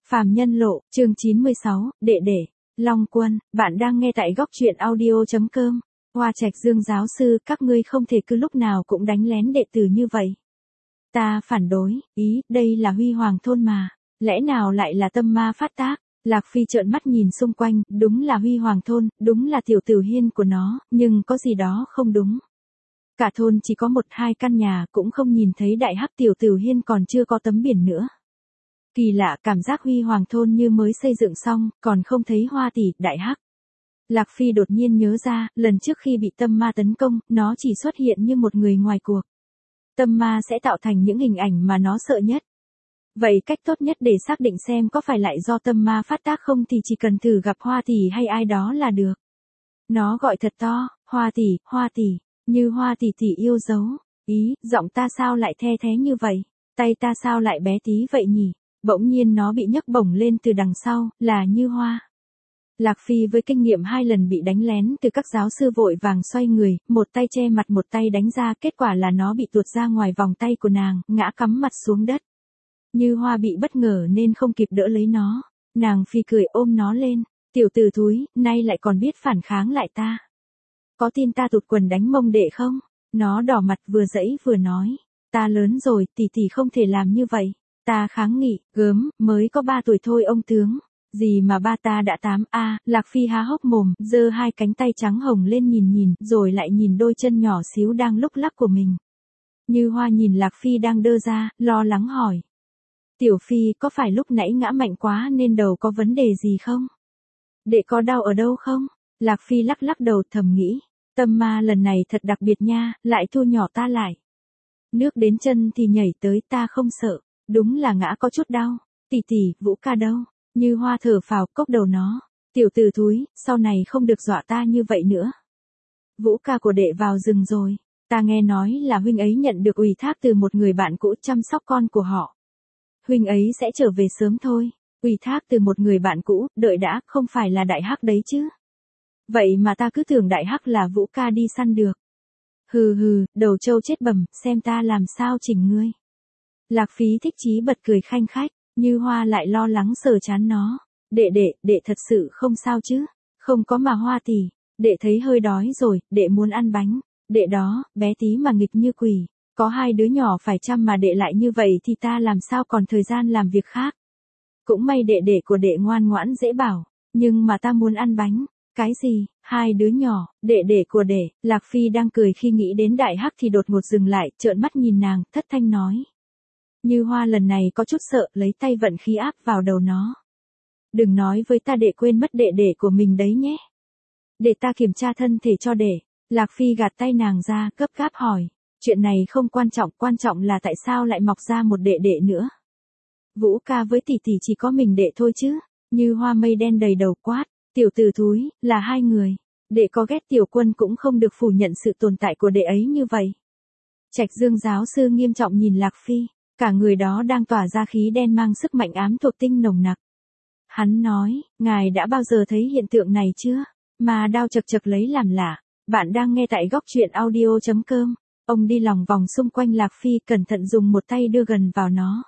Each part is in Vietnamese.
Phàm Nhân Lộ, chương 96, đệ đệ. Long Quân, bạn đang nghe tại góc truyện audio.com. Hoa Trạch Dương giáo sư, các ngươi không thể cứ lúc nào cũng đánh lén đệ tử như vậy. Ta phản đối, đây là Huy Hoàng thôn mà, lẽ nào lại là tâm ma phát tác? Lạc Phi trợn mắt nhìn xung quanh, đúng là Huy Hoàng thôn, đúng là tiểu tử hiên của nó, nhưng có gì đó không đúng. Cả thôn chỉ có 1-2 căn nhà, cũng không nhìn thấy đại hắc tiểu tử hiên, còn chưa có tấm biển nữa. Kỳ lạ, cảm giác Huy Hoàng thôn như mới xây dựng xong, còn không thấy Hoa tỷ, đại hắc. Lạc Phi đột nhiên nhớ ra, lần trước khi bị tâm ma tấn công, nó chỉ xuất hiện như một người ngoài cuộc. Tâm ma sẽ tạo thành những hình ảnh mà nó sợ nhất. Vậy cách tốt nhất để xác định xem có phải lại do tâm ma phát tác không thì chỉ cần thử gặp Hoa tỷ hay ai đó là được. Nó gọi thật to, Hoa tỷ, như Hoa tỷ tỷ yêu dấu. Giọng ta sao lại the thế như vậy? Tay ta sao lại bé tí vậy nhỉ? Bỗng nhiên nó bị nhấc bổng lên từ đằng sau, là Như Hoa. Lạc Phi với kinh nghiệm 2 lần bị đánh lén từ các giáo sư vội vàng xoay người, một tay che mặt một tay đánh ra, kết quả là nó bị tuột ra ngoài vòng tay của nàng, ngã cắm mặt xuống đất. Như Hoa bị bất ngờ nên không kịp đỡ lấy nó. Nàng Phi cười ôm nó lên, tiểu tử thúi, nay lại còn biết phản kháng lại ta. Có tin ta tụt quần đánh mông đệ không? Nó đỏ mặt vừa giãy vừa nói, ta lớn rồi, tỷ không thể làm như vậy. Ta kháng nghị, gớm, mới có 3 tuổi thôi ông tướng. Gì mà ba ta đã 8 a? Lạc Phi há hốc mồm, giơ 2 cánh tay trắng hồng lên nhìn, rồi lại nhìn đôi chân nhỏ xíu đang lúc lắc của mình. Như Hoa nhìn Lạc Phi đang đơ ra, lo lắng hỏi. Tiểu Phi, có phải lúc nãy ngã mạnh quá nên đầu có vấn đề gì không? Đệ có đau ở đâu không? Lạc Phi lắc đầu thầm nghĩ. Tâm ma lần này thật đặc biệt nha, lại thu nhỏ ta lại. Nước đến chân thì nhảy tới, ta không sợ. Đúng là ngã có chút đau. Tỷ, Vũ ca đâu? Như Hoa thở phào, cốc đầu nó. Tiểu tử thúi, sau này không được dọa ta như vậy nữa. Vũ ca của đệ vào rừng rồi. Ta nghe nói là huynh ấy nhận được ủy thác từ một người bạn cũ chăm sóc con của họ. Huynh ấy sẽ trở về sớm thôi. Ủy thác từ một người bạn cũ, đợi đã, không phải là đại hắc đấy chứ. Vậy mà ta cứ tưởng đại hắc là Vũ ca đi săn được. Hừ, đầu trâu chết bầm, xem ta làm sao chỉnh ngươi. Lạc Phí thích chí bật cười khanh khách, Như Hoa lại lo lắng sờ trán nó. Đệ thật sự không sao chứ? Không có mà Hoa tỷ, đệ thấy hơi đói rồi, đệ muốn ăn bánh. Đệ đó, bé tí mà nghịch như quỷ, có 2 đứa nhỏ phải chăm mà đệ lại như vậy thì ta làm sao còn thời gian làm việc khác. Cũng may đệ của đệ ngoan ngoãn dễ bảo, nhưng mà ta muốn ăn bánh. Cái gì? 2 đứa nhỏ, đệ của đệ? Lạc Phi đang cười khi nghĩ đến đại hắc thì đột ngột dừng lại, trợn mắt nhìn nàng, thất thanh nói. Như Hoa lần này có chút sợ, lấy tay vận khí áp vào đầu nó. Đừng nói với ta đệ quên mất đệ của mình đấy nhé. Để ta kiểm tra thân thể cho đệ. Lạc Phi gạt tay nàng ra, gấp gáp hỏi. Chuyện này không quan trọng là tại sao lại mọc ra một đệ nữa. Vũ ca với tỷ chỉ có mình đệ thôi chứ. Như Hoa mây đen đầy đầu quát. Tiểu tử thúi, là 2 người. Đệ có ghét tiểu quân cũng không được phủ nhận sự tồn tại của đệ ấy như vậy. Trạch Dương giáo sư nghiêm trọng nhìn Lạc Phi. Cả người đó đang tỏa ra khí đen mang sức mạnh ám thuộc tinh nồng nặc. Hắn nói, ngài đã bao giờ thấy hiện tượng này chưa? Mà đao chật lấy làm lạ. Bạn đang nghe tại góc truyện audio.com. Ông đi lòng vòng xung quanh Lạc Phi, cẩn thận dùng một tay đưa gần vào nó.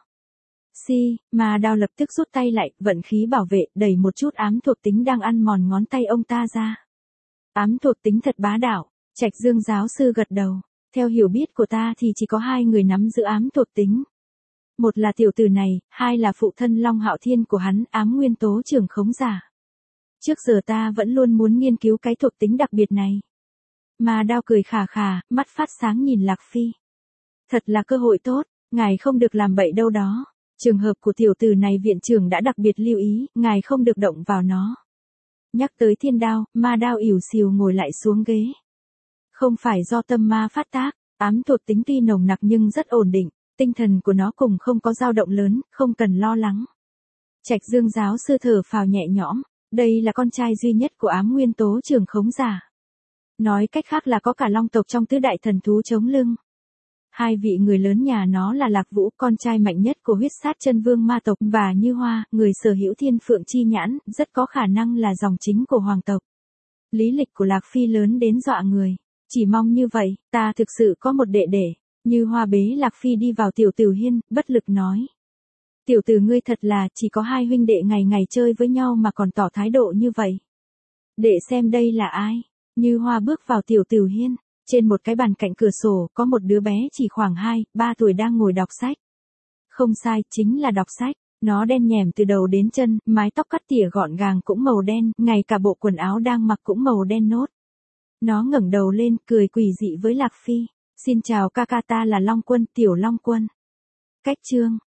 Mà đao lập tức rút tay lại, vận khí bảo vệ, đẩy một chút ám thuộc tính đang ăn mòn ngón tay ông ta ra. Ám thuộc tính thật bá đạo. Trạch Dương giáo sư gật đầu. Theo hiểu biết của ta thì chỉ có 2 người nắm giữ ám thuộc tính. Một là tiểu tử này, 2 là phụ thân Long Hạo Thiên của hắn, ám nguyên tố trưởng khống giả. Trước giờ ta vẫn luôn muốn nghiên cứu cái thuộc tính đặc biệt này. Mà đao cười khà, mắt phát sáng nhìn Lạc Phi. Thật là cơ hội tốt, ngài không được làm bậy đâu đó. Trường hợp của tiểu tử này viện trưởng đã đặc biệt lưu ý, ngài không được động vào nó. Nhắc tới thiên đao, ma đao ỉu xìu ngồi lại xuống ghế. Không phải do tâm ma phát tác, ám thuộc tính tuy nồng nặc nhưng rất ổn định, tinh thần của nó cùng không có dao động lớn, không cần lo lắng. Trạch Dương giáo sư thở phào nhẹ nhõm, đây là con trai duy nhất của ám nguyên tố trưởng khống giả. Nói cách khác là có cả long tộc trong tứ đại thần thú chống lưng. 2 vị người lớn nhà nó là Lạc Vũ, con trai mạnh nhất của huyết sát chân vương ma tộc, và Như Hoa, người sở hữu thiên phượng chi nhãn, rất có khả năng là dòng chính của hoàng tộc. Lý lịch của Lạc Phi lớn đến dọa người. Chỉ mong như vậy, ta thực sự có một đệ. Như Hoa bế Lạc Phi đi vào tiểu tử hiên, bất lực nói. Tiểu tử ngươi thật là chỉ có hai huynh đệ ngày ngày chơi với nhau mà còn tỏ thái độ như vậy. Để xem đây là ai. Như Hoa bước vào tiểu tử hiên. Trên một cái bàn cạnh cửa sổ có một đứa bé chỉ khoảng 2-3 tuổi đang ngồi đọc sách. Không sai, chính là đọc sách. Nó đen nhẻm từ đầu đến chân, mái tóc cắt tỉa gọn gàng cũng màu đen, ngay cả bộ quần áo đang mặc cũng màu đen nốt. Nó ngẩng đầu lên, cười quỷ dị với Lạc Phi. Xin chào ca ca, ta là Long Quân, tiểu Long Quân. Cách chương.